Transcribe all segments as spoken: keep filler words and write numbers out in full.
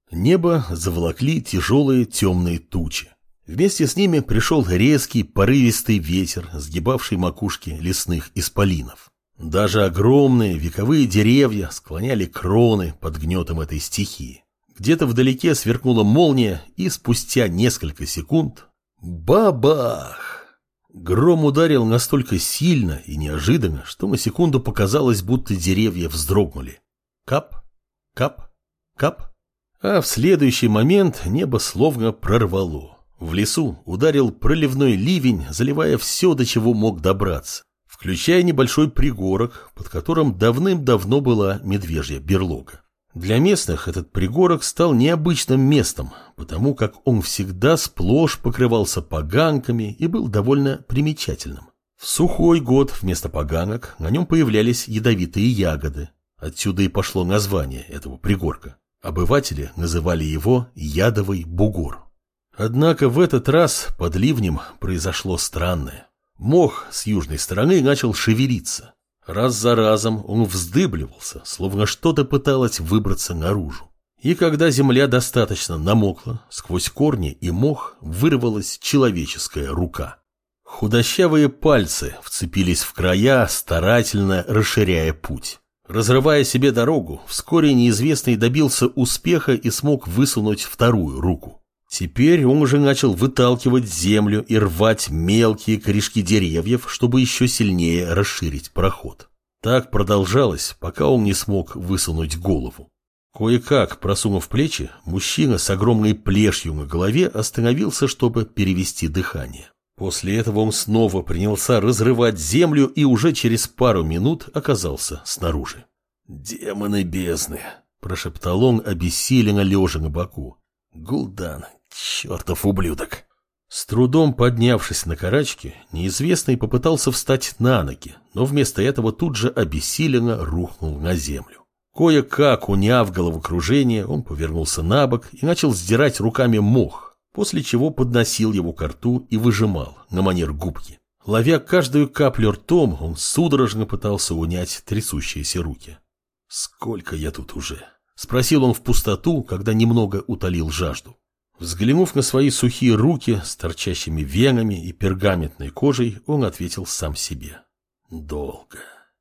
Небо заволокли тяжелые темные тучи. Вместе с ними пришел резкий порывистый ветер, сгибавший макушки лесных исполинов. Даже огромные вековые деревья склоняли кроны под гнетом этой стихии. Где-то вдалеке сверкнула молния, и спустя несколько секунд бабах! Гром ударил настолько сильно и неожиданно, что на секунду показалось, будто деревья вздрогнули. Кап, кап, кап. А в следующий момент небо словно прорвало. В лесу ударил проливной ливень, заливая все, до чего мог добраться, включая небольшой пригорок, под которым давным-давно была медвежья берлога. Для местных этот пригорок стал необычным местом, потому как он всегда сплошь покрывался поганками и был довольно примечательным. В сухой год вместо поганок на нем появлялись ядовитые ягоды. Отсюда и пошло название этого пригорка. Обыватели называли его Ядовый бугор. Однако в этот раз под ливнем произошло странное. Мох с южной стороны начал шевелиться. Раз за разом он вздыбливался, словно что-то пыталось выбраться наружу. И когда земля достаточно намокла, сквозь корни и мох вырвалась человеческая рука. Худощавые пальцы вцепились в края, старательно расширяя путь. Разрывая себе дорогу, вскоре неизвестный добился успеха и смог высунуть вторую руку. Теперь он уже начал выталкивать землю и рвать мелкие корешки деревьев, чтобы еще сильнее расширить проход. Так продолжалось, пока он не смог высунуть голову. Кое-как, просунув плечи, мужчина с огромной плешью на голове остановился, чтобы перевести дыхание. После этого он снова принялся разрывать землю и уже через пару минут оказался снаружи. «Демоны бездны!» – прошептал он, обессиленно лежа на боку. «Гул'дан, чертов ублюдок!» С трудом поднявшись на карачки, неизвестный попытался встать на ноги, но вместо этого тут же обессиленно рухнул на землю. Кое-как, уняв головокружение, он повернулся на бок и начал сдирать руками мох, после чего подносил его ко рту и выжимал на манер губки. Ловя каждую каплю ртом, он судорожно пытался унять трясущиеся руки. «Сколько я тут уже?» – спросил он в пустоту, когда немного утолил жажду. Взглянув на свои сухие руки с торчащими венами и пергаментной кожей, он ответил сам себе. «Долго,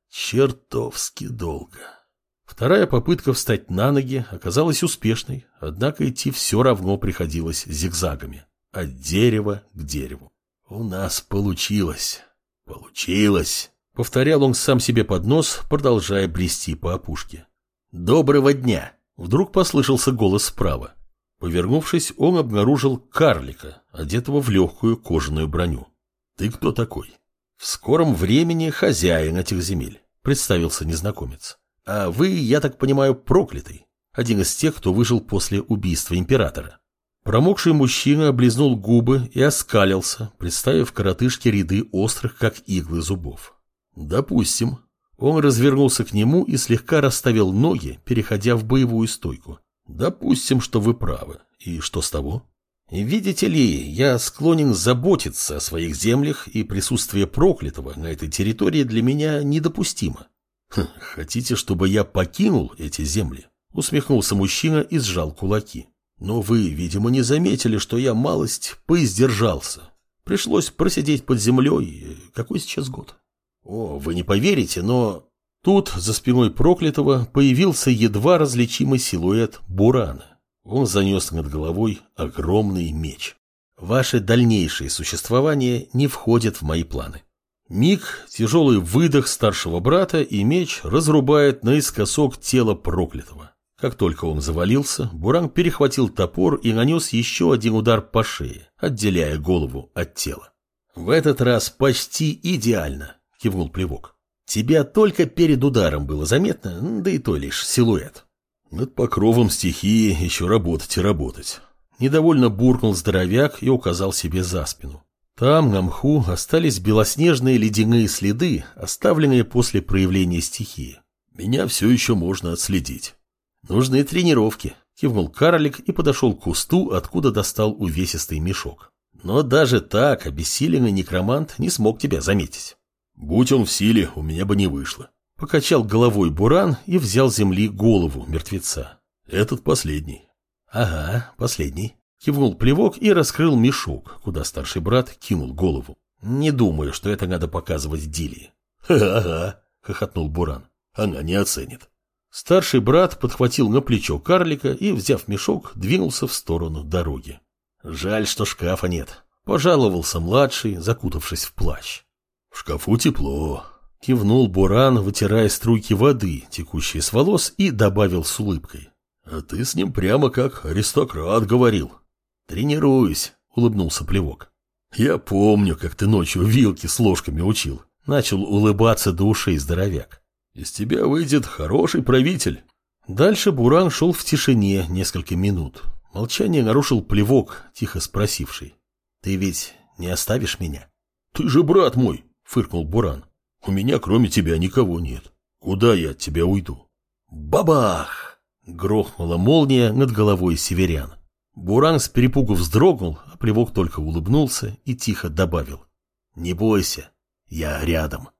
чертовски долго». Вторая попытка встать на ноги оказалась успешной, однако идти все равно приходилось зигзагами, от дерева к дереву. «У нас получилось, получилось», — повторял он сам себе под нос, продолжая брести по опушке. «Доброго дня!» — вдруг послышался голос справа. Повернувшись, он обнаружил карлика, одетого в легкую кожаную броню. «Ты кто такой?» «В скором времени хозяин этих земель», — представился незнакомец. «А вы, я так понимаю, проклятый, один из тех, кто выжил после убийства императора». Промокший мужчина облизнул губы и оскалился, представив коротышке ряды острых, как иглы, зубов. «Допустим». Он развернулся к нему и слегка расставил ноги, переходя в боевую стойку. «Допустим, что вы правы. И что с того? Видите ли, я склонен заботиться о своих землях, и присутствие проклятого на этой территории для меня недопустимо». «Хотите, чтобы я покинул эти земли?» — усмехнулся мужчина и сжал кулаки. «Но вы, видимо, не заметили, что я малость поиздержался. Пришлось просидеть под землей. Какой сейчас год?» «О, вы не поверите, но...» Тут за спиной проклятого появился едва различимый силуэт Бурана. Он занес над головой огромный меч. «Ваше дальнейшее существование не входит в мои планы». Миг, тяжелый выдох старшего брата, и меч разрубает наискосок тело проклятого. Как только он завалился, Буран перехватил топор и нанес еще один удар по шее, отделяя голову от тела. «В этот раз почти идеально», — кивнул Плевок. «Тебя только перед ударом было заметно, да и то лишь силуэт». «Над покровом стихии еще работать и работать». Недовольно буркнул здоровяк и указал себе за спину. Там, на мху, остались белоснежные ледяные следы, оставленные после проявления стихии. Меня все еще можно отследить. «Нужны тренировки», — кивнул карлик и подошел к кусту, откуда достал увесистый мешок. «Но даже так обессиленный некромант не смог тебя заметить». «Будь он в силе, у меня бы не вышло». Покачал головой Буран и взял с земли голову мертвеца. «Этот последний». Ага, последний. Кивнул Плевок и раскрыл мешок, куда старший брат кинул голову. Не думаю, что это надо показывать Дилии. Ага, хохотнул Буран. Она не оценит. Старший брат подхватил на плечо карлика и, взяв мешок, двинулся в сторону дороги. Жаль, что шкафа нет. Пожаловался младший, закутавшись в плащ. В шкафу тепло. Кивнул Буран, вытирая струйки воды, текущие с волос, и добавил с улыбкой. А ты с ним прямо как аристократ говорил. Тренируюсь, улыбнулся Плевок. Я помню, как ты ночью вилки с ложками учил. Начал улыбаться до ушей здоровяк. Из тебя выйдет хороший правитель. Дальше Буран шел в тишине несколько минут. Молчание нарушил Плевок, тихо спросивший. Ты ведь не оставишь меня? Ты же брат мой, фыркнул Буран. У меня кроме тебя никого нет. Куда я от тебя уйду? Бабах! Грохнула молния над головой северян. Буран с перепугу вздрогнул, а Плевок только улыбнулся и тихо добавил. Не бойся, я рядом.